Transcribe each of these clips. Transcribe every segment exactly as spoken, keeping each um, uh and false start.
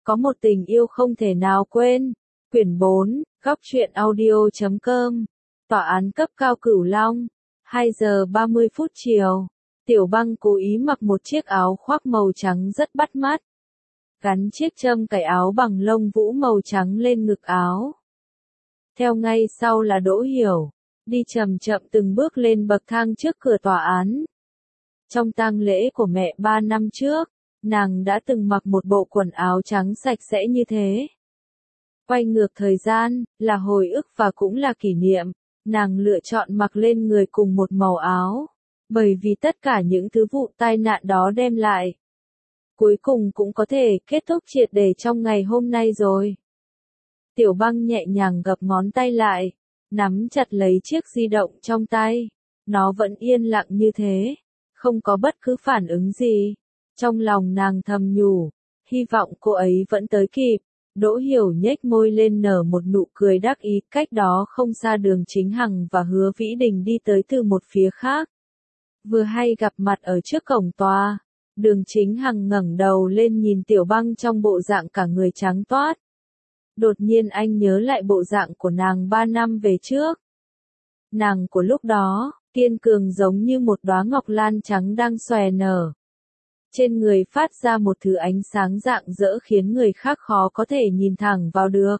Có một tình yêu không thể nào quên. Quyển bốn, góc truyện audio chấm com. Tòa án cấp cao Cửu Long. hai giờ ba mươi phút chiều. Tiểu Băng cố ý mặc một chiếc áo khoác màu trắng rất bắt mắt. Gắn chiếc châm cài áo bằng lông vũ màu trắng lên ngực áo. Theo ngay sau là Đỗ Hiểu, đi chậm chậm từng bước lên bậc thang trước cửa tòa án. Trong tang lễ của mẹ ba năm trước, nàng đã từng mặc một bộ quần áo trắng sạch sẽ như thế. Quay ngược thời gian, là hồi ức và cũng là kỷ niệm, nàng lựa chọn mặc lên người cùng một màu áo, bởi vì tất cả những thứ vụ tai nạn đó đem lại. Cuối cùng cũng có thể kết thúc triệt để trong ngày hôm nay rồi. Tiểu Băng nhẹ nhàng gập ngón tay lại, nắm chặt lấy chiếc di động trong tay. Nó vẫn yên lặng như thế, không có bất cứ phản ứng gì. Trong lòng nàng thầm nhủ, hy vọng cô ấy vẫn tới kịp. Đỗ Hiểu nhếch môi lên nở một nụ cười đắc ý, cách đó không xa Đường Chính Hằng và Hứa Vĩ Đình đi tới từ một phía khác. Vừa hay gặp mặt ở trước cổng tòa, Đường Chính Hằng ngẩng đầu lên nhìn Tiểu Băng trong bộ dạng cả người trắng toát. Đột nhiên anh nhớ lại bộ dạng của nàng ba năm về trước. Nàng của lúc đó, kiên cường giống như một đóa ngọc lan trắng đang xòe nở. Trên người phát ra một thứ ánh sáng rạng rỡ khiến người khác khó có thể nhìn thẳng vào được.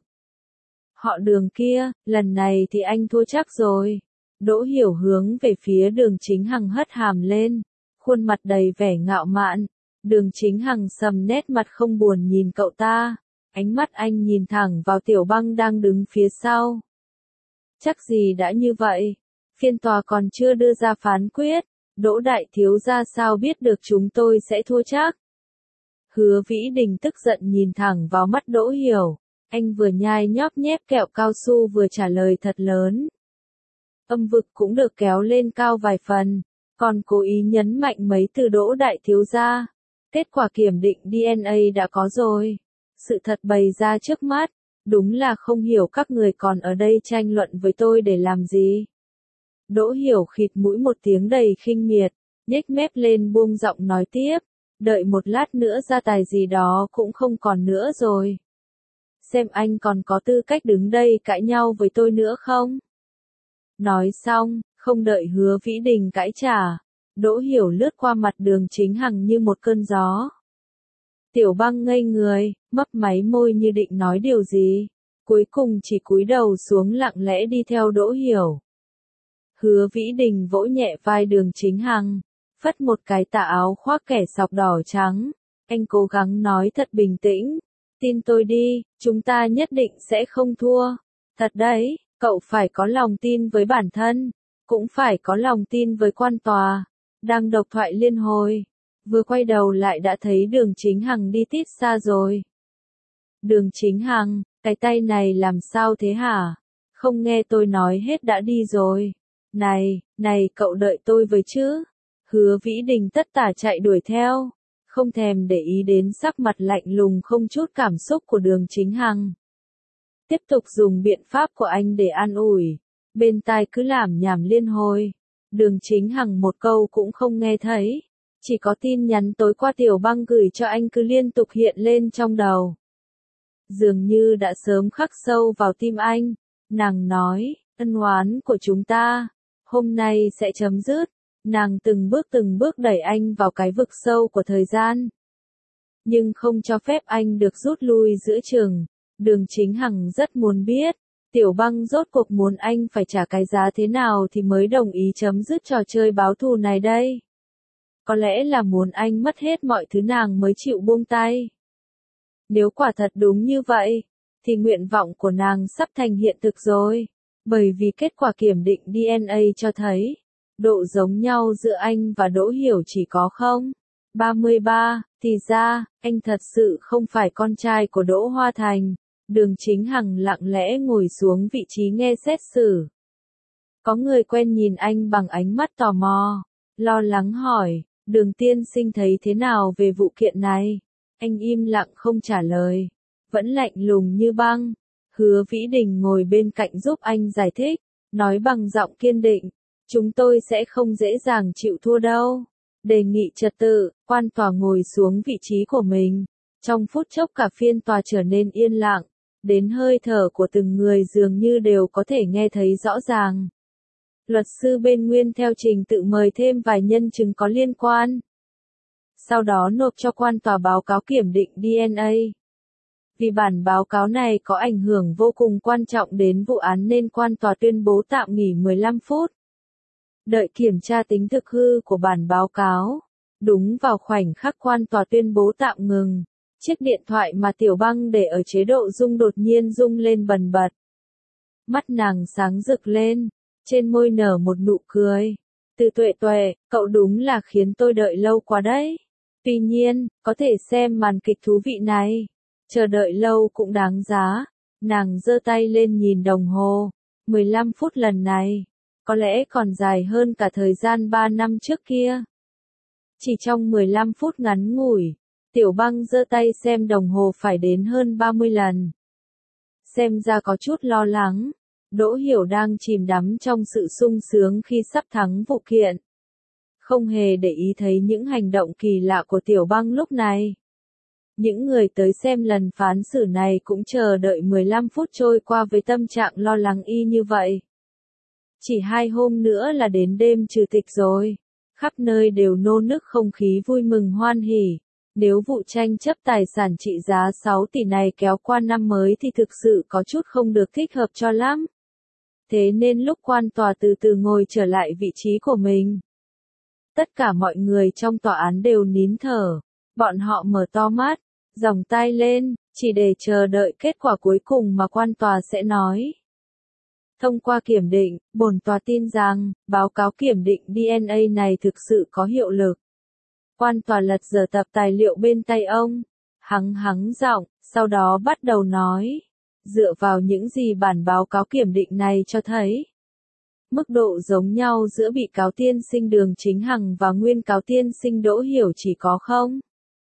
Họ Đường kia, lần này thì anh thua chắc rồi. Đỗ Hiểu hướng về phía Đường Chính Hằng hất hàm lên, khuôn mặt đầy vẻ ngạo mạn. Đường Chính Hằng sầm nét mặt không buồn nhìn cậu ta, ánh mắt anh nhìn thẳng vào Tiểu Băng đang đứng phía sau. Chắc gì đã như vậy, phiên tòa còn chưa đưa ra phán quyết. Đỗ đại thiếu gia sao biết được chúng tôi sẽ thua chắc? Hứa Vĩ Đình tức giận nhìn thẳng vào mắt Đỗ Hiểu, anh vừa nhai nhóp nhép kẹo cao su vừa trả lời thật lớn. Âm vực cũng được kéo lên cao vài phần, còn cố ý nhấn mạnh mấy từ Đỗ đại thiếu gia. Kết quả kiểm định đê en a đã có rồi. Sự thật bày ra trước mắt, đúng là không hiểu các người còn ở đây tranh luận với tôi để làm gì. Đỗ Hiểu khịt mũi một tiếng đầy khinh miệt, nhếch mép lên buông giọng nói tiếp, đợi một lát nữa gia tài gì đó cũng không còn nữa rồi. Xem anh còn có tư cách đứng đây cãi nhau với tôi nữa không? Nói xong, không đợi Hứa Vĩ Đình cãi trả, Đỗ Hiểu lướt qua mặt Đường Chính Hằng như một cơn gió. Tiểu Băng ngây người, mấp máy môi như định nói điều gì, cuối cùng chỉ cúi đầu xuống lặng lẽ đi theo Đỗ Hiểu. Hứa Vĩ Đình vỗ nhẹ vai Đường Chính Hằng, phất một cái tà áo khoác kẻ sọc đỏ trắng. Anh cố gắng nói thật bình tĩnh, tin tôi đi, chúng ta nhất định sẽ không thua. Thật đấy, cậu phải có lòng tin với bản thân, cũng phải có lòng tin với quan tòa. Đang độc thoại liên hồi, vừa quay đầu lại đã thấy Đường Chính Hằng đi tít xa rồi. Đường Chính Hằng, cái tay này làm sao thế hả? Không nghe tôi nói hết đã đi rồi. Này, này cậu đợi tôi với chứ. Hứa Vĩ Đình tất tả chạy đuổi theo, không thèm để ý đến sắc mặt lạnh lùng không chút cảm xúc của Đường Chính Hằng. Tiếp tục dùng biện pháp của anh để an ủi, bên tai cứ lảm nhảm liên hồi. Đường Chính Hằng một câu cũng không nghe thấy, chỉ có tin nhắn tối qua Tiểu Băng gửi cho anh cứ liên tục hiện lên trong đầu. Dường như đã sớm khắc sâu vào tim anh, nàng nói, ân oán của chúng ta, hôm nay sẽ chấm dứt. Nàng từng bước từng bước đẩy anh vào cái vực sâu của thời gian, nhưng không cho phép anh được rút lui giữa chừng. Đường Chính Hằng rất muốn biết, Tiểu Băng rốt cuộc muốn anh phải trả cái giá thế nào thì mới đồng ý chấm dứt trò chơi báo thù này đây. Có lẽ là muốn anh mất hết mọi thứ nàng mới chịu buông tay. Nếu quả thật đúng như vậy, thì nguyện vọng của nàng sắp thành hiện thực rồi, bởi vì kết quả kiểm định đê en a cho thấy, độ giống nhau giữa anh và Đỗ Hiểu chỉ có không ba mươi ba, thì ra, anh thật sự không phải con trai của Đỗ Hoa Thành. Đường Chính Hằng lặng lẽ ngồi xuống vị trí nghe xét xử. Có người quen nhìn anh bằng ánh mắt tò mò, lo lắng hỏi, Đường tiên sinh thấy thế nào về vụ kiện này? Anh im lặng không trả lời, vẫn lạnh lùng như băng. Hứa Vĩ Đình ngồi bên cạnh giúp anh giải thích, nói bằng giọng kiên định, chúng tôi sẽ không dễ dàng chịu thua đâu. Đề nghị trật tự, quan tòa ngồi xuống vị trí của mình. Trong phút chốc cả phiên tòa trở nên yên lặng, đến hơi thở của từng người dường như đều có thể nghe thấy rõ ràng. Luật sư bên Nguyên theo trình tự mời thêm vài nhân chứng có liên quan. Sau đó nộp cho quan tòa báo cáo kiểm định đê en a. Vì bản báo cáo này có ảnh hưởng vô cùng quan trọng đến vụ án nên quan tòa tuyên bố tạm nghỉ mười lăm phút. Đợi kiểm tra tính thực hư của bản báo cáo. Đúng vào khoảnh khắc quan tòa tuyên bố tạm ngừng, chiếc điện thoại mà Tiểu Băng để ở chế độ rung đột nhiên rung lên bần bật. Mắt nàng sáng rực lên, trên môi nở một nụ cười. Từ Tuệ Tuệ, cậu đúng là khiến tôi đợi lâu quá đấy. Tuy nhiên, có thể xem màn kịch thú vị này. Chờ đợi lâu cũng đáng giá. Nàng giơ tay lên nhìn đồng hồ. mười lăm phút lần này, có lẽ còn dài hơn cả thời gian ba năm trước kia. Chỉ trong mười lăm phút ngắn ngủi, Tiểu Băng giơ tay xem đồng hồ phải đến hơn ba mươi lần. Xem ra có chút lo lắng. Đỗ Hiểu đang chìm đắm trong sự sung sướng khi sắp thắng vụ kiện. Không hề để ý thấy những hành động kỳ lạ của Tiểu Băng lúc này. Những người tới xem lần phán xử này cũng chờ đợi mười lăm phút trôi qua với tâm trạng lo lắng y như vậy. Chỉ hai hôm nữa là đến đêm trừ tịch rồi. Khắp nơi đều nô nức không khí vui mừng hoan hỉ. Nếu vụ tranh chấp tài sản trị giá sáu tỷ này kéo qua năm mới thì thực sự có chút không được thích hợp cho lắm. Thế nên lúc quan tòa từ từ ngồi trở lại vị trí của mình, tất cả mọi người trong tòa án đều nín thở. Bọn họ mở to mắt, giòng tay lên, chỉ để chờ đợi kết quả cuối cùng mà quan tòa sẽ nói. Thông qua kiểm định, bổn tòa tin rằng, báo cáo kiểm định đê en a này thực sự có hiệu lực. Quan tòa lật dở tập tài liệu bên tay ông, hắng hắng giọng, sau đó bắt đầu nói. Dựa vào những gì bản báo cáo kiểm định này cho thấy. Mức độ giống nhau giữa bị cáo tiên sinh Đường Chính Hằng và nguyên cáo tiên sinh Đỗ Hiểu chỉ có không.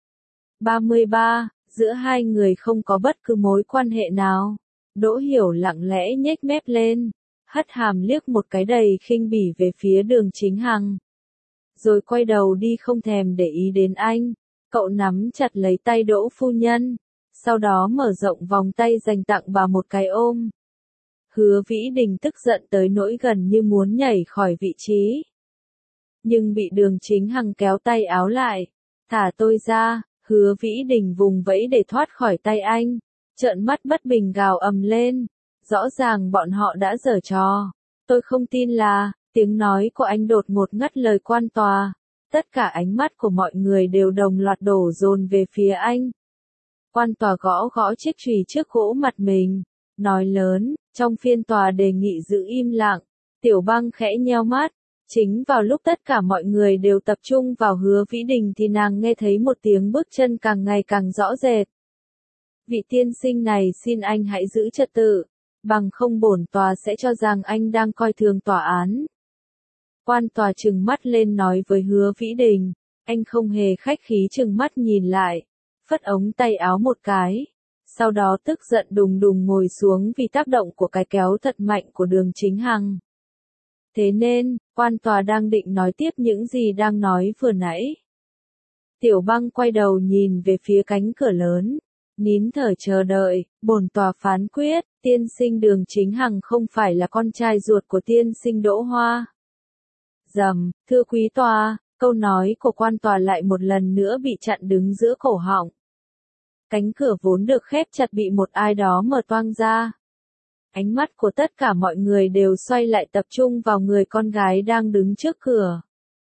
ba mươi ba, giữa hai người không có bất cứ mối quan hệ nào. Đỗ Hiểu lặng lẽ nhếch mép lên, hất hàm liếc một cái đầy khinh bỉ về phía Đường Chính Hằng. Rồi quay đầu đi không thèm để ý đến anh. Cậu nắm chặt lấy tay Đỗ phu nhân. Sau đó mở rộng vòng tay dành tặng bà một cái ôm. Hứa Vĩ Đình tức giận tới nỗi gần như muốn nhảy khỏi vị trí. Nhưng bị Đường Chính Hằng kéo tay áo lại. Thả tôi ra, Hứa Vĩ Đình vùng vẫy để thoát khỏi tay anh. Trợn mắt bất bình gào ầm lên. Rõ ràng bọn họ đã giở trò. Tôi không tin là, tiếng nói của anh đột ngột ngắt lời quan tòa. Tất cả ánh mắt của mọi người đều đồng loạt đổ dồn về phía anh. Quan tòa gõ gõ chiếc chùy trước gỗ mặt mình, nói lớn, trong phiên tòa đề nghị giữ im lặng. Tiểu Băng khẽ nheo mắt, chính vào lúc tất cả mọi người đều tập trung vào Hứa Vĩ Đình thì nàng nghe thấy một tiếng bước chân càng ngày càng rõ rệt. Vị tiên sinh này xin anh hãy giữ trật tự, bằng không bổn tòa sẽ cho rằng anh đang coi thường tòa án. Quan tòa trừng mắt lên nói với Hứa Vĩ Đình, anh không hề khách khí trừng mắt nhìn lại. Phất ống tay áo một cái, sau đó tức giận đùng đùng ngồi xuống vì tác động của cái kéo thật mạnh của Đường Chính Hằng. Thế nên, quan tòa đang định nói tiếp những gì đang nói vừa nãy. Tiểu Băng quay đầu nhìn về phía cánh cửa lớn, nín thở chờ đợi, bổn tòa phán quyết, tiên sinh Đường Chính Hằng không phải là con trai ruột của tiên sinh Đỗ Hoa. Rầm, thưa quý tòa. Câu nói của quan tòa lại một lần nữa bị chặn đứng giữa cổ họng. Cánh cửa vốn được khép chặt bị một ai đó mở toang ra. Ánh mắt của tất cả mọi người đều xoay lại tập trung vào người con gái đang đứng trước cửa.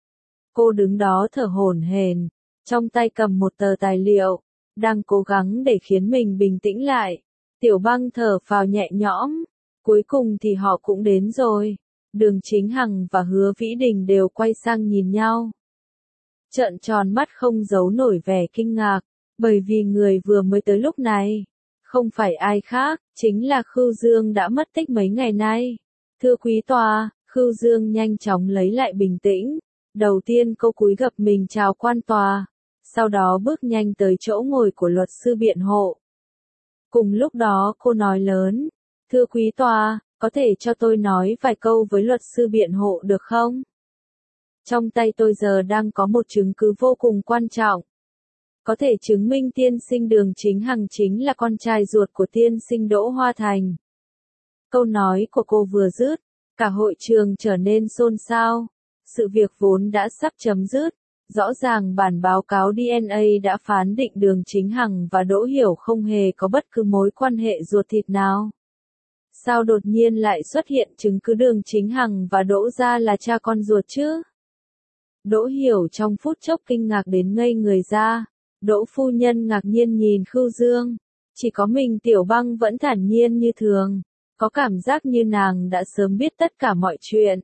Cô đứng đó thở hổn hển, trong tay cầm một tờ tài liệu, đang cố gắng để khiến mình bình tĩnh lại. Tiểu Băng thở phào nhẹ nhõm, cuối cùng thì họ cũng đến rồi. Đường Chính Hằng và Hứa Vĩ Đình đều quay sang nhìn nhau. Trợn tròn mắt không giấu nổi vẻ kinh ngạc, bởi vì người vừa mới tới lúc này, không phải ai khác, chính là Khưu Dương đã mất tích mấy ngày nay. Thưa quý tòa, Khưu Dương nhanh chóng lấy lại bình tĩnh, đầu tiên cô cúi gập mình chào quan tòa, sau đó bước nhanh tới chỗ ngồi của luật sư biện hộ. Cùng lúc đó cô nói lớn, thưa quý tòa, có thể cho tôi nói vài câu với luật sư biện hộ được không? Trong tay tôi giờ đang có một chứng cứ vô cùng quan trọng. có thể chứng minh tiên sinh Đường Chính Hằng chính là con trai ruột của tiên sinh Đỗ Hoa Thành. Câu nói của cô vừa dứt, cả hội trường trở nên xôn xao. Sự việc vốn đã sắp chấm dứt. Rõ ràng bản báo cáo đê en a đã phán định Đường Chính Hằng và Đỗ Hiểu không hề có bất cứ mối quan hệ ruột thịt nào. Sao đột nhiên lại xuất hiện chứng cứ Đường Chính Hằng và Đỗ gia là cha con ruột chứ? Đỗ Hiểu trong phút chốc kinh ngạc đến ngây người ra. Đỗ phu nhân ngạc nhiên nhìn Khưu Dương. Chỉ có mình Tiểu Băng vẫn thản nhiên như thường. Có cảm giác như nàng đã sớm biết tất cả mọi chuyện.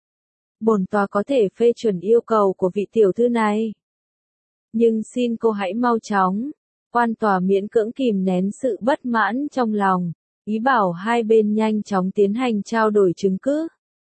Bổn tòa có thể phê chuẩn yêu cầu của vị tiểu thư này. Nhưng xin cô hãy mau chóng. Quan tòa miễn cưỡng kìm nén sự bất mãn trong lòng. Ý bảo hai bên nhanh chóng tiến hành trao đổi chứng cứ.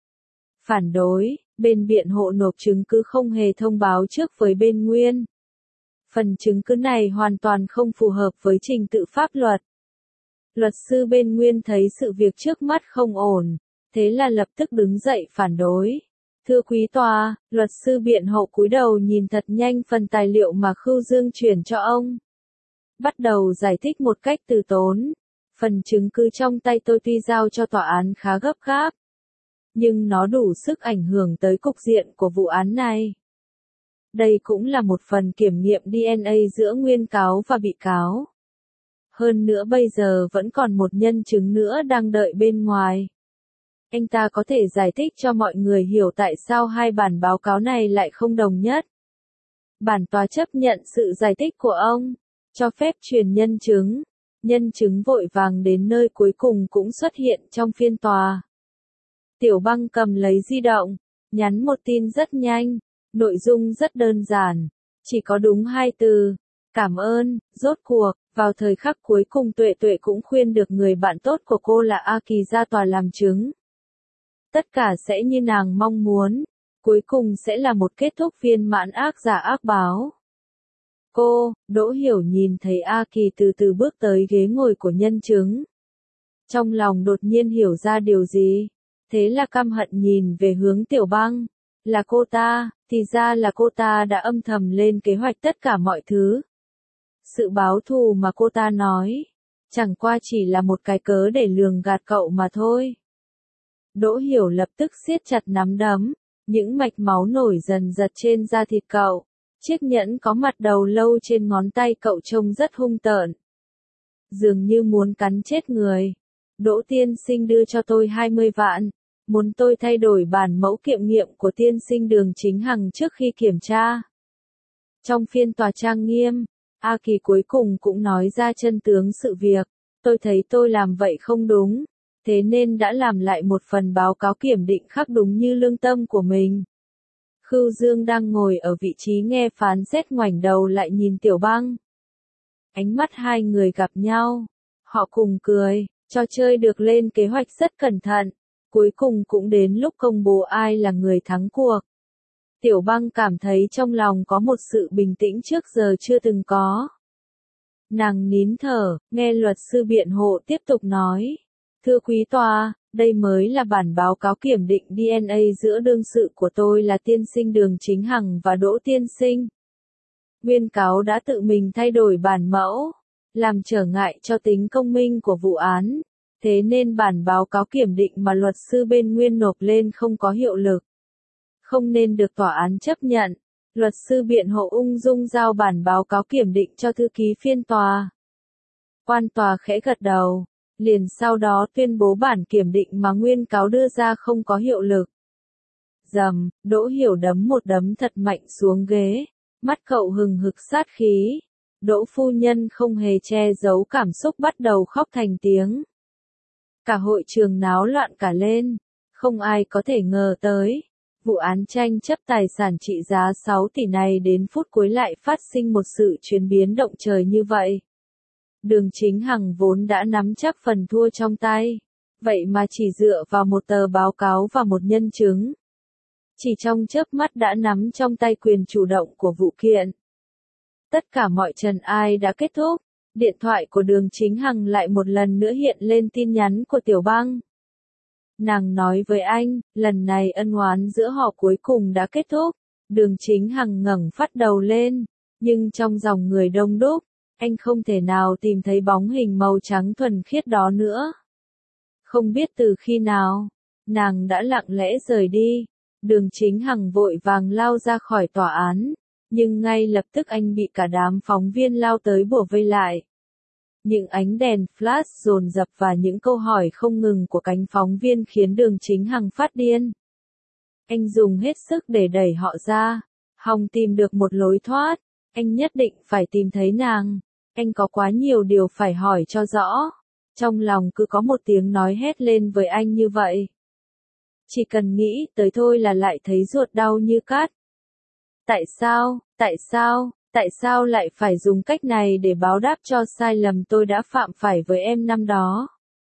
Phản đối, bên biện hộ nộp chứng cứ không hề thông báo trước với bên nguyên. Phần chứng cứ này hoàn toàn không phù hợp với trình tự pháp luật. Luật sư bên nguyên thấy sự việc trước mắt không ổn, thế là lập tức đứng dậy phản đối. Thưa quý tòa, luật sư biện hộ cúi đầu nhìn thật nhanh phần tài liệu mà Khưu Dương chuyển cho ông. Bắt đầu giải thích một cách từ tốn. Phần chứng cứ trong tay tôi tuy giao cho tòa án khá gấp gáp, nhưng nó đủ sức ảnh hưởng tới cục diện của vụ án này. Đây cũng là một phần kiểm nghiệm đê en a giữa nguyên cáo và bị cáo. Hơn nữa bây giờ vẫn còn một nhân chứng nữa đang đợi bên ngoài. Anh ta có thể giải thích cho mọi người hiểu tại sao hai bản báo cáo này lại không đồng nhất. Bản tòa chấp nhận sự giải thích của ông, cho phép truyền nhân chứng. Nhân chứng vội vàng đến nơi cuối cùng cũng xuất hiện trong phiên tòa. Tiểu Băng cầm lấy di động, nhắn một tin rất nhanh, nội dung rất đơn giản, chỉ có đúng hai từ, cảm ơn. Rốt cuộc, vào thời khắc cuối cùng Tuệ Tuệ cũng khuyên được người bạn tốt của cô là A Kỳ ra tòa làm chứng. Tất cả sẽ như nàng mong muốn, cuối cùng sẽ là một kết thúc viên mãn ác giả ác báo. Cô, Đỗ Hiểu nhìn thấy A Kỳ từ từ bước tới ghế ngồi của nhân chứng. Trong lòng đột nhiên hiểu ra điều gì, thế là căm hận nhìn về hướng Tiểu Băng. Là cô ta, thì ra là cô ta đã âm thầm lên kế hoạch tất cả mọi thứ. Sự báo thù mà cô ta nói, chẳng qua chỉ là một cái cớ để lường gạt cậu mà thôi. Đỗ Hiểu lập tức siết chặt nắm đấm, những mạch máu nổi dần giật trên da thịt cậu. Chiếc nhẫn có mặt đầu lâu trên ngón tay cậu trông rất hung tợn. Dường như muốn cắn chết người. Đỗ tiên sinh đưa cho tôi hai mươi vạn. Muốn tôi thay đổi bản mẫu kiểm nghiệm của tiên sinh Đường Chính Hằng trước khi kiểm tra. Trong phiên tòa trang nghiêm, A Kỳ cuối cùng cũng nói ra chân tướng sự việc. Tôi thấy tôi làm vậy không đúng. Thế nên đã làm lại một phần báo cáo kiểm định khác đúng như lương tâm của mình. Khưu Dương đang ngồi ở vị trí nghe phán xét ngoảnh đầu lại nhìn Tiểu Băng. Ánh mắt hai người gặp nhau. Họ cùng cười, trò chơi được lên kế hoạch rất cẩn thận. Cuối cùng cũng đến lúc công bố ai là người thắng cuộc. Tiểu Băng cảm thấy trong lòng có một sự bình tĩnh trước giờ chưa từng có. Nàng nín thở, nghe luật sư biện hộ tiếp tục nói. Thưa quý tòa, đây mới là bản báo cáo kiểm định đê en a giữa đương sự của tôi là tiên sinh Đường Chính Hằng và Đỗ tiên sinh. Nguyên cáo đã tự mình thay đổi bản mẫu, làm trở ngại cho tính công minh của vụ án. Thế nên bản báo cáo kiểm định mà luật sư bên nguyên nộp lên không có hiệu lực. Không nên được tòa án chấp nhận. Luật sư biện hộ ung dung giao bản báo cáo kiểm định cho thư ký phiên tòa. Quan tòa khẽ gật đầu. Liền sau đó tuyên bố bản kiểm định mà nguyên cáo đưa ra không có hiệu lực. Dầm, Đỗ Hiểu đấm một đấm thật mạnh xuống ghế, mắt cậu hừng hực sát khí. Đỗ phu nhân không hề che giấu cảm xúc bắt đầu khóc thành tiếng. Cả hội trường náo loạn cả lên, không ai có thể ngờ tới. Vụ án tranh chấp tài sản trị giá sáu tỷ này đến phút cuối lại phát sinh một sự chuyển biến động trời như vậy. Đường Chính Hằng vốn đã nắm chắc phần thua trong tay, vậy mà chỉ dựa vào một tờ báo cáo và một nhân chứng. Chỉ trong chớp mắt đã nắm trong tay quyền chủ động của vụ kiện. Tất cả mọi trần ai đã kết thúc, điện thoại của Đường Chính Hằng lại một lần nữa hiện lên tin nhắn của Tiểu Băng. Nàng nói với anh, lần này ân oán giữa họ cuối cùng đã kết thúc. Đường Chính Hằng ngẩng phát đầu lên, Nhưng trong dòng người đông đúc, anh không thể nào tìm thấy bóng hình màu trắng thuần khiết đó nữa. Không biết từ khi nào, nàng đã lặng lẽ rời đi. Đường Chính Hằng vội vàng lao ra khỏi tòa án, nhưng ngay lập tức anh bị cả đám phóng viên lao tới bủa vây lại. Những ánh đèn flash dồn dập và những câu hỏi không ngừng của cánh phóng viên khiến Đường Chính Hằng phát điên. Anh dùng hết sức để đẩy họ ra, hòng tìm được một lối thoát. Anh nhất định phải tìm thấy nàng. Anh có quá nhiều điều phải hỏi cho rõ. Trong lòng cứ có một tiếng nói hét lên với anh như vậy. Chỉ cần nghĩ tới thôi là lại thấy ruột đau như cắt. Tại sao, tại sao, tại sao lại phải dùng cách này để báo đáp cho sai lầm tôi đã phạm phải với em năm đó?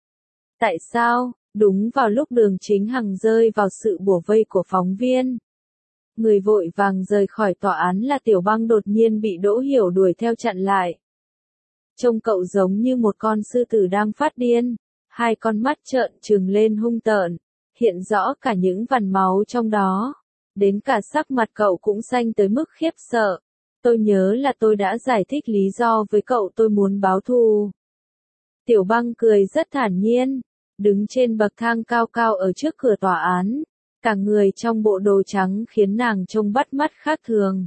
Tại sao, đúng vào lúc Đường Chính Hằng rơi vào sự bủa vây của phóng viên, người vội vàng rời khỏi tòa án là Tiểu Băng đột nhiên bị Đỗ Hiểu đuổi theo chặn lại. Trông cậu giống như một con sư tử đang phát điên, hai con mắt trợn trừng lên hung tợn, hiện rõ cả những vằn máu trong đó. Đến cả sắc mặt cậu cũng xanh tới mức khiếp sợ. Tôi nhớ là tôi đã giải thích lý do với cậu, tôi muốn báo thù. Tiểu Băng cười rất thản nhiên, đứng trên bậc thang cao cao ở trước cửa tòa án. Cả người trong bộ đồ trắng khiến nàng trông bắt mắt khác thường.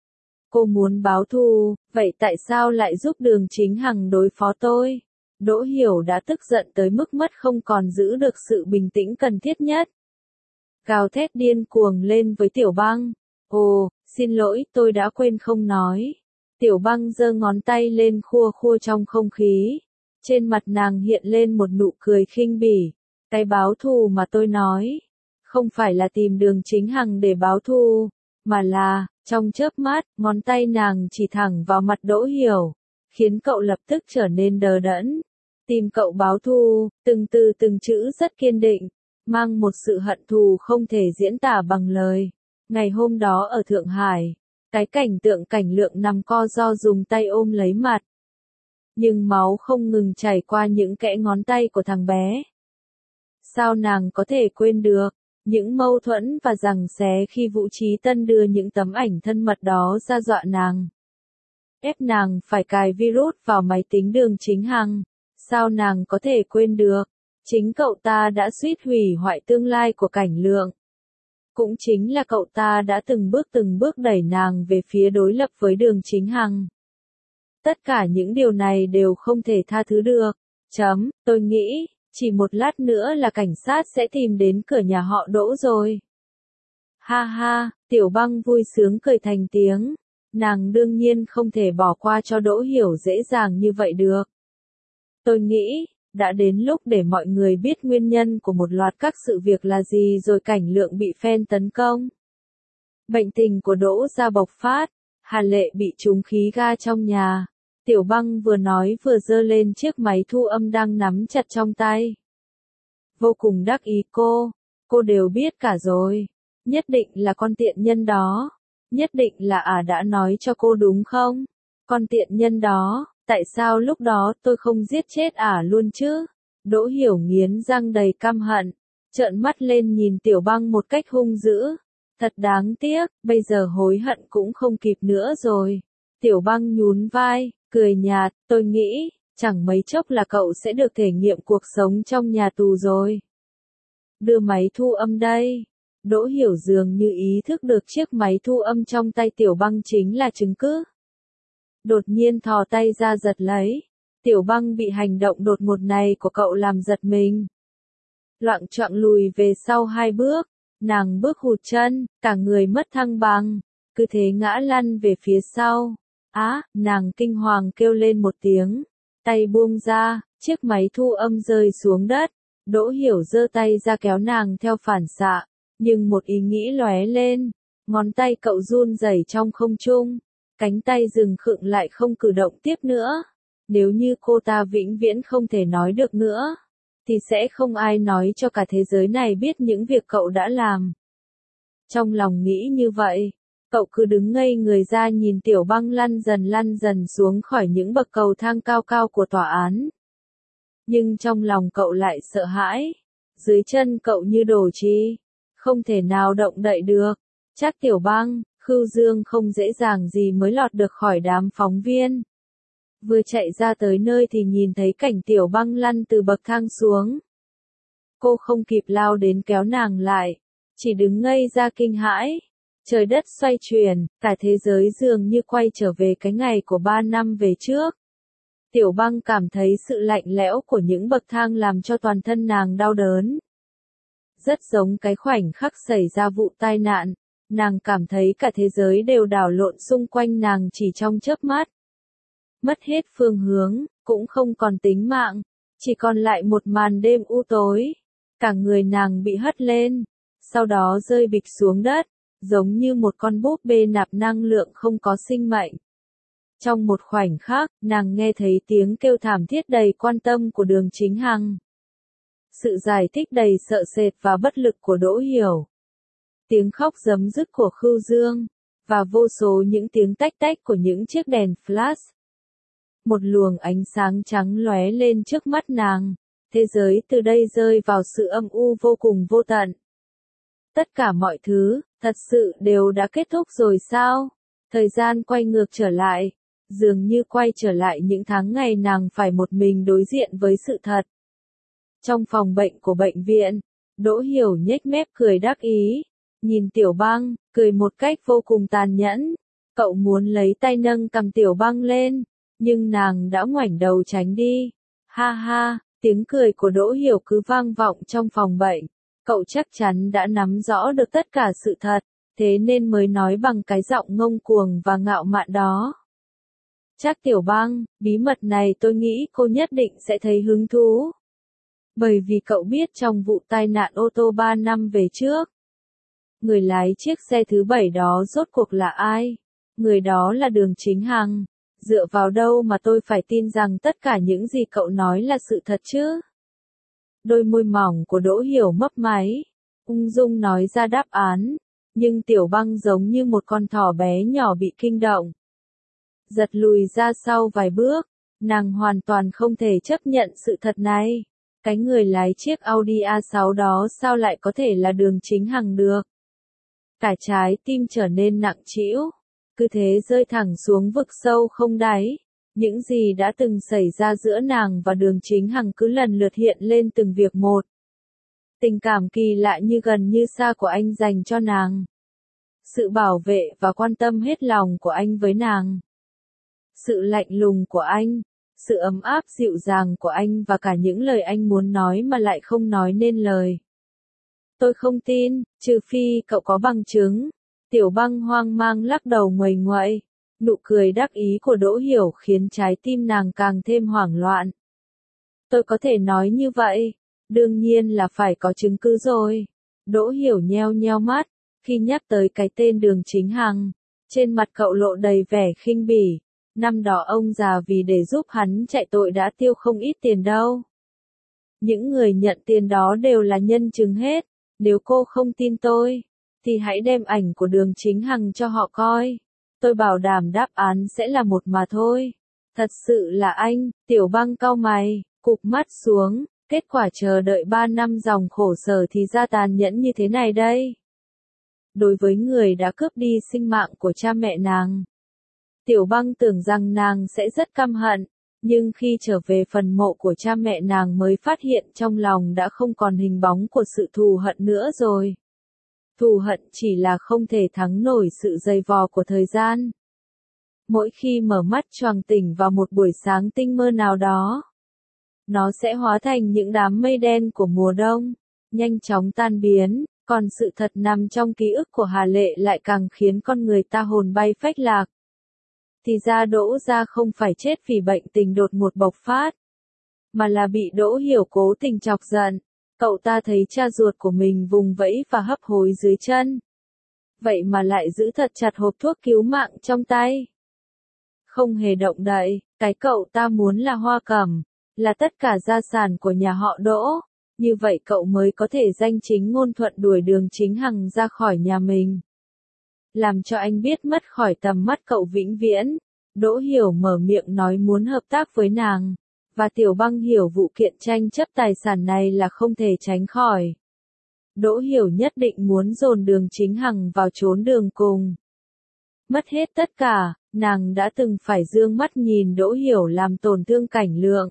Cô muốn báo thù, vậy tại sao lại giúp Đường Chính Hằng đối phó tôi? Đỗ Hiểu đã tức giận tới mức mất không còn giữ được sự bình tĩnh cần thiết nhất. Gào thét điên cuồng lên với Tiểu Băng. Ồ, xin lỗi, tôi đã quên không nói. Tiểu Băng giơ ngón tay lên khua khua trong không khí. Trên mặt nàng hiện lên một nụ cười khinh bỉ. Cái báo thù mà tôi nói, không phải là tìm Đường Chính Hằng để báo thù, mà là, trong chớp mắt, ngón tay nàng chỉ thẳng vào mặt Đỗ Hiểu, khiến cậu lập tức trở nên đờ đẫn. Tìm cậu báo thù, từng từ từng chữ rất kiên định, mang một sự hận thù không thể diễn tả bằng lời. Ngày hôm đó ở Thượng Hải, cái cảnh tượng Cảnh Lượng nằm co ro dùng tay ôm lấy mặt. Nhưng máu không ngừng chảy qua những kẽ ngón tay của thằng bé. Sao nàng có thể quên được những mâu thuẫn và giằng xé khi Vũ Trí Tân đưa những tấm ảnh thân mật đó ra dọa nàng, ép nàng phải cài virus vào máy tính Đường Chính Hằng? Sao nàng có thể quên được? Chính cậu ta đã suýt hủy hoại tương lai của Cảnh Lượng. Cũng chính là cậu ta đã từng bước từng bước đẩy nàng về phía đối lập với Đường Chính Hằng. Tất cả những điều này đều không thể tha thứ được. Chấm, tôi nghĩ, chỉ một lát nữa là cảnh sát sẽ tìm đến cửa nhà họ Đỗ rồi. Ha ha, Tiểu Băng vui sướng cười thành tiếng. Nàng đương nhiên không thể bỏ qua cho Đỗ Hiểu dễ dàng như vậy được. Tôi nghĩ, đã đến lúc để mọi người biết nguyên nhân của một loạt các sự việc là gì rồi. Cảnh Lượng bị fan tấn công. Bệnh tình của Đỗ ra bộc phát. Hà Lệ bị trúng khí ga trong nhà. Tiểu Băng vừa nói vừa giơ lên chiếc máy thu âm đang nắm chặt trong tay. Vô cùng đắc ý cô. Cô đều biết cả rồi. Nhất định là con tiện nhân đó. Nhất định là ả đã nói cho cô đúng không? Con tiện nhân đó, tại sao lúc đó tôi không giết chết ả luôn chứ? Đỗ Hiểu nghiến răng đầy căm hận, trợn mắt lên nhìn Tiểu Băng một cách hung dữ. Thật đáng tiếc, bây giờ hối hận cũng không kịp nữa rồi. Tiểu Băng nhún vai, cười nhạt, tôi nghĩ, chẳng mấy chốc là cậu sẽ được thể nghiệm cuộc sống trong nhà tù rồi. Đưa máy thu âm đây. Đỗ Hiểu dường như ý thức được chiếc máy thu âm trong tay Tiểu Băng chính là chứng cứ. Đột nhiên thò tay ra giật lấy. Tiểu Băng bị hành động đột ngột này của cậu làm giật mình. Loạng choạng lùi về sau hai bước. Nàng bước hụt chân, cả người mất thăng bằng. Cứ thế ngã lăn về phía sau. Á, nàng kinh hoàng kêu lên một tiếng. Tay buông ra, chiếc máy thu âm rơi xuống đất. Đỗ Hiểu giơ tay ra kéo nàng theo phản xạ. Nhưng một ý nghĩ lóe lên. Ngón tay cậu run rẩy trong không trung. Cánh tay dừng khựng lại không cử động tiếp nữa. Nếu như cô ta vĩnh viễn không thể nói được nữa, thì sẽ không ai nói cho cả thế giới này biết những việc cậu đã làm. Trong lòng nghĩ như vậy, cậu cứ đứng ngây người ra nhìn Tiểu Băng lăn dần lăn dần xuống khỏi những bậc cầu thang cao cao của tòa án. Nhưng trong lòng cậu lại sợ hãi. Dưới chân cậu như đổ trì, không thể nào động đậy được. Chắc Tiểu Băng, Khưu Dương không dễ dàng gì mới lọt được khỏi đám phóng viên. Vừa chạy ra tới nơi thì nhìn thấy cảnh Tiểu Băng lăn từ bậc thang xuống. Cô không kịp lao đến kéo nàng lại, chỉ đứng ngây ra kinh hãi. Trời đất xoay chuyển, cả thế giới dường như quay trở về cái ngày của ba năm về trước. Tiểu Băng cảm thấy sự lạnh lẽo của những bậc thang làm cho toàn thân nàng đau đớn. Rất giống cái khoảnh khắc xảy ra vụ tai nạn, nàng cảm thấy cả thế giới đều đảo lộn xung quanh nàng chỉ trong chớp mắt. Mất hết phương hướng, cũng không còn tính mạng, chỉ còn lại một màn đêm u tối. Cả người nàng bị hất lên, sau đó rơi bịch xuống đất, giống như một con búp bê nạp năng lượng không có sinh mệnh. Trong một khoảnh khắc, nàng nghe thấy tiếng kêu thảm thiết đầy quan tâm của Đường Chính Hằng. Sự giải thích đầy sợ sệt và bất lực của Đỗ Hiểu. Tiếng khóc giấm dứt của Khưu Dương, và vô số những tiếng tách tách của những chiếc đèn flash. Một luồng ánh sáng trắng lóe lên trước mắt nàng, thế giới từ đây rơi vào sự âm u vô cùng vô tận. Tất cả mọi thứ, thật sự đều đã kết thúc rồi sao? Thời gian quay ngược trở lại, dường như quay trở lại những tháng ngày nàng phải một mình đối diện với sự thật. Trong phòng bệnh của bệnh viện, Đỗ Hiểu nhếch mép cười đắc ý, nhìn Tiểu Băng, cười một cách vô cùng tàn nhẫn. Cậu muốn lấy tay nâng cầm Tiểu Băng lên, nhưng nàng đã ngoảnh đầu tránh đi. Ha ha, tiếng cười của Đỗ Hiểu cứ vang vọng trong phòng bệnh. Cậu chắc chắn đã nắm rõ được tất cả sự thật, thế nên mới nói bằng cái giọng ngông cuồng và ngạo mạn đó. Chắc Tiểu Băng, bí mật này tôi nghĩ cô nhất định sẽ thấy hứng thú. Bởi vì cậu biết trong vụ tai nạn ô tô ba năm về trước, người lái chiếc xe thứ bảy đó rốt cuộc là ai? Người đó là Đường Chính Hằng. Dựa vào đâu mà tôi phải tin rằng tất cả những gì cậu nói là sự thật chứ? Đôi môi mỏng của Đỗ Hiểu mấp máy, ung dung nói ra đáp án, nhưng Tiểu Băng giống như một con thỏ bé nhỏ bị kinh động. Giật lùi ra sau vài bước, nàng hoàn toàn không thể chấp nhận sự thật này. Cái người lái chiếc Audi a sáu đó sao lại có thể là Đường Chính Hằng được? Cả trái tim trở nên nặng trĩu, cứ thế rơi thẳng xuống vực sâu không đáy. Những gì đã từng xảy ra giữa nàng và Đường Chính Hằng cứ lần lượt hiện lên từng việc một. Tình cảm kỳ lạ như gần như xa của anh dành cho nàng. Sự bảo vệ và quan tâm hết lòng của anh với nàng. Sự lạnh lùng của anh, sự ấm áp dịu dàng của anh và cả những lời anh muốn nói mà lại không nói nên lời. Tôi không tin, trừ phi cậu có bằng chứng. Tiểu Băng hoang mang lắc đầu nguầy nguậy. Nụ cười đắc ý của Đỗ Hiểu khiến trái tim nàng càng thêm hoảng loạn. Tôi có thể nói như vậy, đương nhiên là phải có chứng cứ rồi. Đỗ Hiểu nheo nheo mắt, khi nhắc tới cái tên Đường Chính Hằng, trên mặt cậu lộ đầy vẻ khinh bỉ. Năm đó ông già vì để giúp hắn chạy tội đã tiêu không ít tiền đâu. Những người nhận tiền đó đều là nhân chứng hết. Nếu cô không tin tôi, thì hãy đem ảnh của Đường Chính Hằng cho họ coi. Tôi bảo đảm đáp án sẽ là một mà thôi. Thật sự là anh. Tiểu Băng cau mày, cụp mắt xuống, kết quả chờ đợi ba năm dòng khổ sở thì ra tàn nhẫn như thế này đây. Đối với người đã cướp đi sinh mạng của cha mẹ nàng, Tiểu Băng tưởng rằng nàng sẽ rất căm hận, nhưng khi trở về phần mộ của cha mẹ nàng mới phát hiện trong lòng đã không còn hình bóng của sự thù hận nữa rồi. Thù hận chỉ là không thể thắng nổi sự dày vò của thời gian. Mỗi khi mở mắt choàng tỉnh vào một buổi sáng tinh mơ nào đó, nó sẽ hóa thành những đám mây đen của mùa đông, nhanh chóng tan biến, còn sự thật nằm trong ký ức của Hà Lệ lại càng khiến con người ta hồn bay phách lạc. Thì ra Đỗ gia không phải chết vì bệnh tình đột ngột bộc phát, mà là bị Đỗ Hiểu cố tình chọc giận. Cậu ta thấy cha ruột của mình vùng vẫy và hấp hối dưới chân. Vậy mà lại giữ thật chặt hộp thuốc cứu mạng trong tay. Không hề động đậy, cái cậu ta muốn là Hoa Cẩm, là tất cả gia sản của nhà họ Đỗ. Như vậy cậu mới có thể danh chính ngôn thuận đuổi Đường Chính Hằng ra khỏi nhà mình. Làm cho anh biết mất khỏi tầm mắt cậu vĩnh viễn. Đỗ Hiểu mở miệng nói muốn hợp tác với nàng. Và Tiểu Băng hiểu vụ kiện tranh chấp tài sản này là không thể tránh khỏi. Đỗ Hiểu nhất định muốn dồn Đường Chính Hằng vào chốn đường cùng. Mất hết tất cả, nàng đã từng phải dương mắt nhìn Đỗ Hiểu làm tổn thương Cảnh Lượng.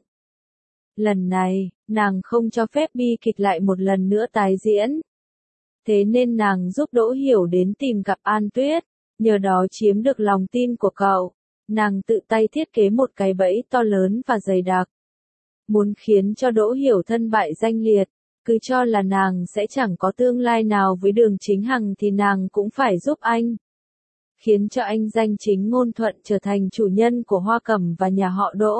Lần này, nàng không cho phép bi kịch lại một lần nữa tái diễn. Thế nên nàng giúp Đỗ Hiểu đến tìm gặp An Tuyết, nhờ đó chiếm được lòng tin của cậu. Nàng tự tay thiết kế một cái bẫy to lớn và dày đặc. Muốn khiến cho Đỗ Hiểu thân bại danh liệt, cứ cho là nàng sẽ chẳng có tương lai nào với Đường Chính Hằng thì nàng cũng phải giúp anh. Khiến cho anh danh chính ngôn thuận trở thành chủ nhân của Hoa Cẩm và nhà họ Đỗ.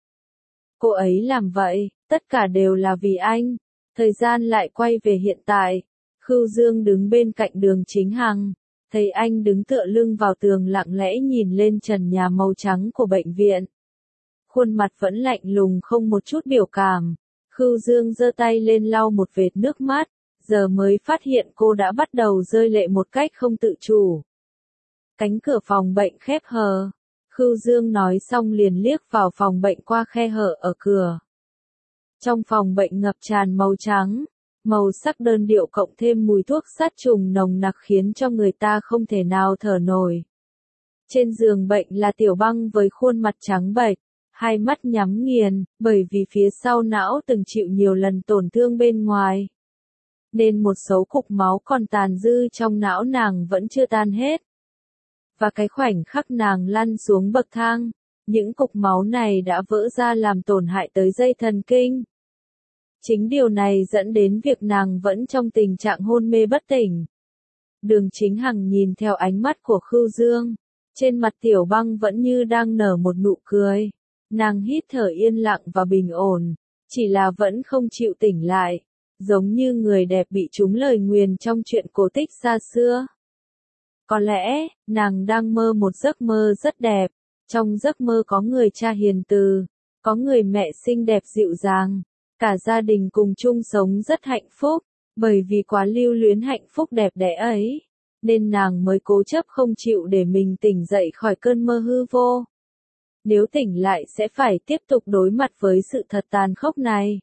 Cô ấy làm vậy, tất cả đều là vì anh. Thời gian lại quay về hiện tại. Khưu Dương đứng bên cạnh Đường Chính Hằng, thấy anh đứng tựa lưng vào tường lặng lẽ nhìn lên trần nhà màu trắng của bệnh viện. Khuôn mặt vẫn lạnh lùng không một chút biểu cảm. Khưu Dương giơ tay lên lau một vệt nước mắt, giờ mới phát hiện cô đã bắt đầu rơi lệ một cách không tự chủ. Cánh cửa phòng bệnh khép hờ. Khưu Dương nói xong liền liếc vào phòng bệnh qua khe hở ở cửa. Trong phòng bệnh ngập tràn màu trắng, màu sắc đơn điệu cộng thêm mùi thuốc sát trùng nồng nặc khiến cho người ta không thể nào thở nổi. Trên giường bệnh là Tiểu Băng với khuôn mặt trắng bệch, hai mắt nhắm nghiền, bởi vì phía sau não từng chịu nhiều lần tổn thương bên ngoài. Nên một số cục máu còn tàn dư trong não nàng vẫn chưa tan hết. Và cái khoảnh khắc nàng lăn xuống bậc thang, những cục máu này đã vỡ ra làm tổn hại tới dây thần kinh. Chính điều này dẫn đến việc nàng vẫn trong tình trạng hôn mê bất tỉnh. Đường Chính Hằng nhìn theo ánh mắt của Khưu Dương, trên mặt Tiểu Băng vẫn như đang nở một nụ cười. Nàng hít thở yên lặng và bình ổn, chỉ là vẫn không chịu tỉnh lại, giống như người đẹp bị trúng lời nguyền trong chuyện cổ tích xa xưa. Có lẽ, nàng đang mơ một giấc mơ rất đẹp, trong giấc mơ có người cha hiền từ, có người mẹ xinh đẹp dịu dàng, cả gia đình cùng chung sống rất hạnh phúc, bởi vì quá lưu luyến hạnh phúc đẹp đẽ ấy, nên nàng mới cố chấp không chịu để mình tỉnh dậy khỏi cơn mơ hư vô. Nếu tỉnh lại sẽ phải tiếp tục đối mặt với sự thật tàn khốc này.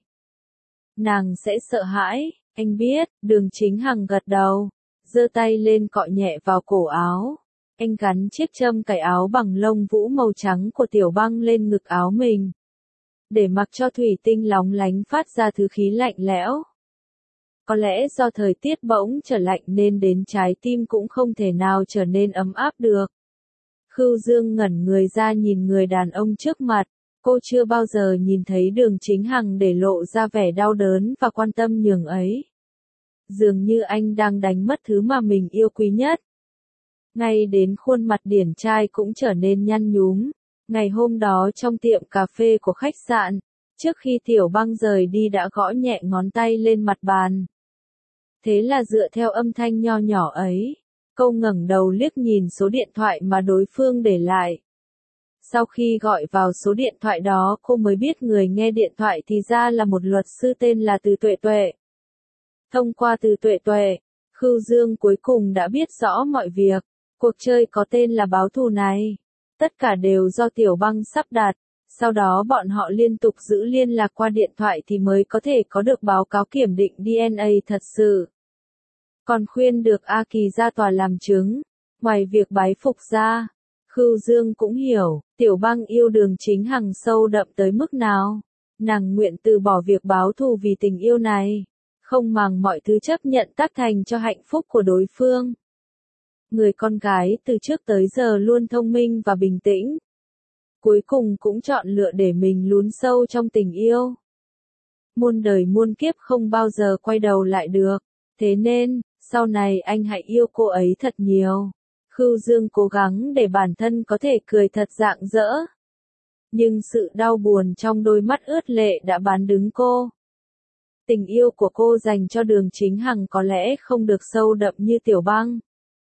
Nàng sẽ sợ hãi, anh biết, Đường Chính Hằng gật đầu, giơ tay lên cọ nhẹ vào cổ áo. Anh gắn chiếc châm cài áo bằng lông vũ màu trắng của Tiểu Băng lên ngực áo mình, để mặc cho thủy tinh lóng lánh phát ra thứ khí lạnh lẽo. Có lẽ do thời tiết bỗng trở lạnh nên đến trái tim cũng không thể nào trở nên ấm áp được. Khưu Dương ngẩn người ra nhìn người đàn ông trước mặt, cô chưa bao giờ nhìn thấy Đường Chính Hằng để lộ ra vẻ đau đớn và quan tâm nhường ấy. Dường như anh đang đánh mất thứ mà mình yêu quý nhất. Ngay đến khuôn mặt điển trai cũng trở nên nhăn nhúm. Ngày hôm đó trong tiệm cà phê của khách sạn, trước khi Tiểu Băng rời đi đã gõ nhẹ ngón tay lên mặt bàn. Thế là dựa theo âm thanh nho nhỏ ấy, cô ngẩng đầu liếc nhìn số điện thoại mà đối phương để lại. Sau khi gọi vào số điện thoại đó cô mới biết người nghe điện thoại thì ra là một luật sư tên là Từ Tuệ Tuệ. Thông qua Từ Tuệ Tuệ, Khưu Dương cuối cùng đã biết rõ mọi việc. Cuộc chơi có tên là báo thù này, tất cả đều do Tiểu Băng sắp đặt, sau đó bọn họ liên tục giữ liên lạc qua điện thoại thì mới có thể có được báo cáo kiểm định đê en a thật sự. Còn khuyên được A Kỳ ra tòa làm chứng, ngoài việc bái phục ra, Khưu Dương cũng hiểu, Tiểu Băng yêu Đường Chính Hằng sâu đậm tới mức nào. Nàng nguyện từ bỏ việc báo thù vì tình yêu này, không màng mọi thứ chấp nhận tác thành cho hạnh phúc của đối phương. Người con gái từ trước tới giờ luôn thông minh và bình tĩnh. Cuối cùng cũng chọn lựa để mình lún sâu trong tình yêu. Muôn đời muôn kiếp không bao giờ quay đầu lại được. Thế nên, sau này anh hãy yêu cô ấy thật nhiều. Khưu Dương cố gắng để bản thân có thể cười thật rạng rỡ. Nhưng sự đau buồn trong đôi mắt ướt lệ đã bán đứng cô. Tình yêu của cô dành cho Đường Chính Hằng có lẽ không được sâu đậm như Tiểu Băng.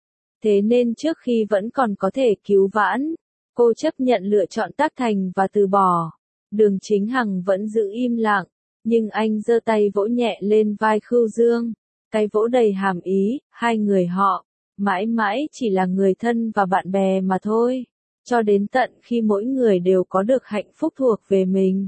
Thế nên trước khi vẫn còn có thể cứu vãn, cô chấp nhận lựa chọn tác thành và từ bỏ. Đường Chính Hằng vẫn giữ im lặng, nhưng anh giơ tay vỗ nhẹ lên vai Khưu Dương. Cái vỗ đầy hàm ý, hai người họ, mãi mãi chỉ là người thân và bạn bè mà thôi. Cho đến tận khi mỗi người đều có được hạnh phúc thuộc về mình.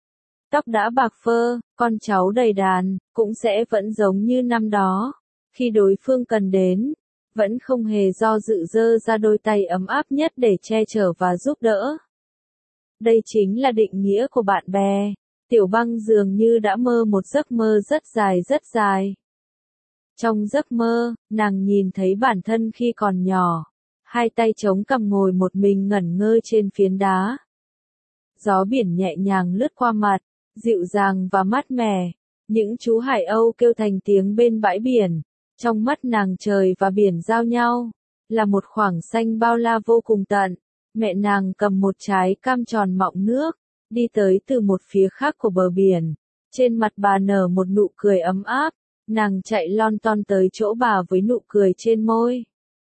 Tóc đã bạc phơ, con cháu đầy đàn, cũng sẽ vẫn giống như năm đó. Khi đối phương cần đến, vẫn không hề do dự giơ ra đôi tay ấm áp nhất để che chở và giúp đỡ. Đây chính là định nghĩa của bạn bè. Tiểu Băng dường như đã mơ một giấc mơ rất dài rất dài. Trong giấc mơ, nàng nhìn thấy bản thân khi còn nhỏ, hai tay chống cằm ngồi một mình ngẩn ngơ trên phiến đá. Gió biển nhẹ nhàng lướt qua mặt, dịu dàng và mát mẻ, những chú hải âu kêu thành tiếng bên bãi biển, trong mắt nàng trời và biển giao nhau, là một khoảng xanh bao la vô cùng tận. Mẹ nàng cầm một trái cam tròn mọng nước, đi tới từ một phía khác của bờ biển, trên mặt bà nở một nụ cười ấm áp, nàng chạy lon ton tới chỗ bà với nụ cười trên môi.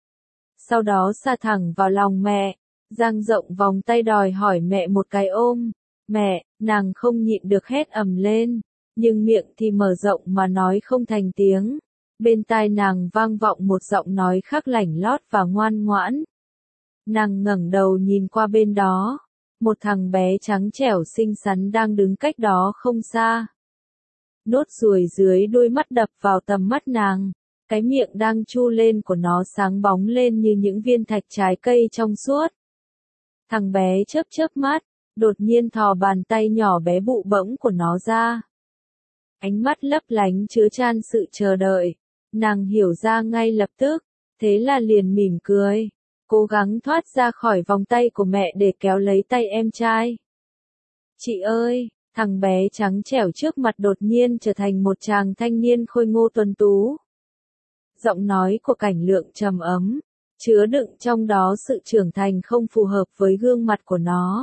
Sau đó sa thẳng vào lòng mẹ, dang rộng vòng tay đòi hỏi mẹ một cái ôm. Mẹ, nàng không nhịn được hét ầm lên, nhưng miệng thì mở rộng mà nói không thành tiếng. Bên tai nàng vang vọng một giọng nói khắc lảnh lót và ngoan ngoãn. Nàng ngẩng đầu nhìn qua bên đó, một thằng bé trắng trẻo xinh xắn đang đứng cách đó không xa. Nốt ruồi dưới đôi mắt đập vào tầm mắt nàng, cái miệng đang chu lên của nó sáng bóng lên như những viên thạch trái cây trong suốt. Thằng bé chớp chớp mắt, đột nhiên thò bàn tay nhỏ bé bụ bẫm của nó ra. Ánh mắt lấp lánh chứa chan sự chờ đợi, nàng hiểu ra ngay lập tức, thế là liền mỉm cười, cố gắng thoát ra khỏi vòng tay của mẹ để kéo lấy tay em trai. Chị ơi! Thằng bé trắng trẻo trước mặt đột nhiên trở thành một chàng thanh niên khôi ngô tuấn tú. Giọng nói của Cảnh Lượng trầm ấm, chứa đựng trong đó sự trưởng thành không phù hợp với gương mặt của nó.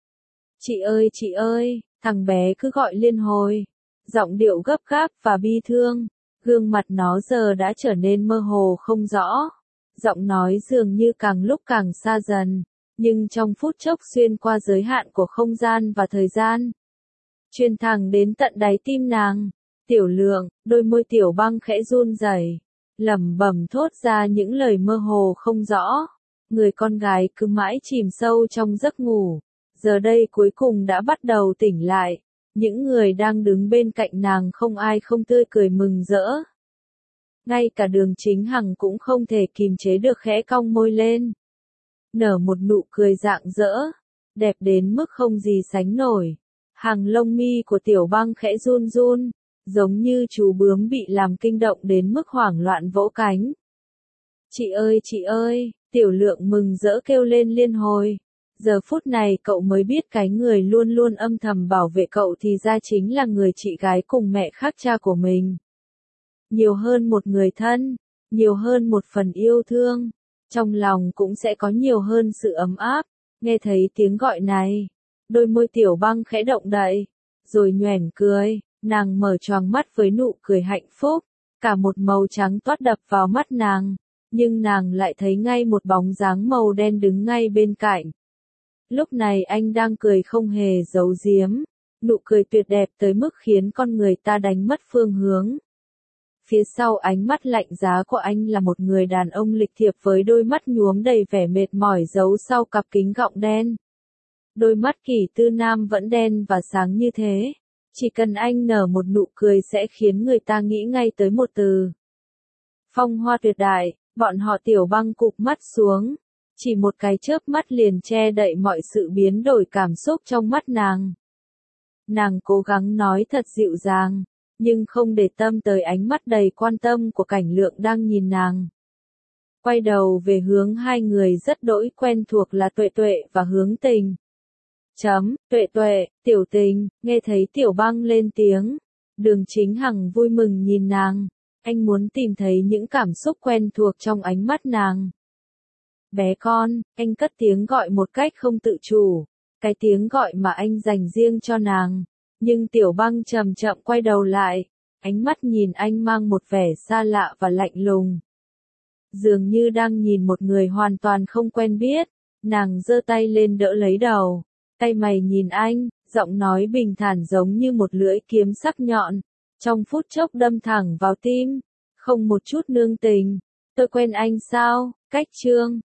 Chị ơi chị ơi, thằng bé cứ gọi liên hồi, giọng điệu gấp gáp và bi thương, gương mặt nó giờ đã trở nên mơ hồ không rõ. Giọng nói dường như càng lúc càng xa dần, nhưng trong phút chốc xuyên qua giới hạn của không gian và thời gian. Truyền thẳng đến tận đáy tim nàng. Tiểu Lượng, đôi môi Tiểu Băng khẽ run rẩy, lẩm bẩm thốt ra những lời mơ hồ không rõ. Người con gái cứ mãi chìm sâu trong giấc ngủ, giờ đây cuối cùng đã bắt đầu tỉnh lại. Những người đang đứng bên cạnh nàng không ai không tươi cười mừng rỡ. Ngay cả Đường Chính Hằng cũng không thể kìm chế được khẽ cong môi lên. Nở một nụ cười rạng rỡ, đẹp đến mức không gì sánh nổi. Hàng lông mi của Tiểu Băng khẽ run run, giống như chú bướm bị làm kinh động đến mức hoảng loạn vỗ cánh. Chị ơi chị ơi, Tiểu Lượng mừng rỡ kêu lên liên hồi. Giờ phút này cậu mới biết cái người luôn luôn âm thầm bảo vệ cậu thì ra chính là người chị gái cùng mẹ khác cha của mình. Nhiều hơn một người thân, nhiều hơn một phần yêu thương, trong lòng cũng sẽ có nhiều hơn sự ấm áp. Nghe thấy tiếng gọi này, đôi môi Tiểu Băng khẽ động đậy, rồi nhoẻn cười, nàng mở choàng mắt với nụ cười hạnh phúc, cả một màu trắng toát đập vào mắt nàng, nhưng nàng lại thấy ngay một bóng dáng màu đen đứng ngay bên cạnh. Lúc này anh đang cười không hề giấu giếm, nụ cười tuyệt đẹp tới mức khiến con người ta đánh mất phương hướng. Phía sau ánh mắt lạnh giá của anh là một người đàn ông lịch thiệp với đôi mắt nhuốm đầy vẻ mệt mỏi giấu sau cặp kính gọng đen. Đôi mắt Kỷ Tư Nam vẫn đen và sáng như thế, chỉ cần anh nở một nụ cười sẽ khiến người ta nghĩ ngay tới một từ. Phong hoa tuyệt đại, bọn họ Tiểu Băng cụp mắt xuống, chỉ một cái chớp mắt liền che đậy mọi sự biến đổi cảm xúc trong mắt nàng. Nàng cố gắng nói thật dịu dàng, nhưng không để tâm tới ánh mắt đầy quan tâm của Cảnh Lượng đang nhìn nàng. Quay đầu về hướng hai người rất đỗi quen thuộc là Tuệ Tuệ và Hướng Tình. Chấm, Tuệ Tuệ, Tiểu Tình, nghe thấy Tiểu Băng lên tiếng. Đường Chính Hằng vui mừng nhìn nàng, anh muốn tìm thấy những cảm xúc quen thuộc trong ánh mắt nàng. Bé con, anh cất tiếng gọi một cách không tự chủ, cái tiếng gọi mà anh dành riêng cho nàng. Nhưng Tiểu Băng chậm chậm quay đầu lại, ánh mắt nhìn anh mang một vẻ xa lạ và lạnh lùng. Dường như đang nhìn một người hoàn toàn không quen biết, nàng giơ tay lên đỡ lấy đầu, tay mày nhìn anh, giọng nói bình thản giống như một lưỡi kiếm sắc nhọn, trong phút chốc đâm thẳng vào tim, không một chút nương tình. Tôi quen anh sao? Cách chương